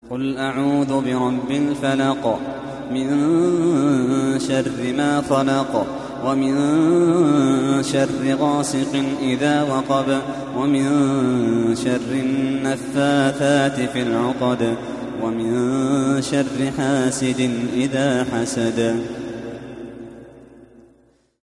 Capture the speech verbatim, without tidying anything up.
قل أعوذ برب الفلق من شر ما خلق ومن شر غاسق إذا وقب ومن شر النفاثات في العقد ومن شر حاسد إذا حسد.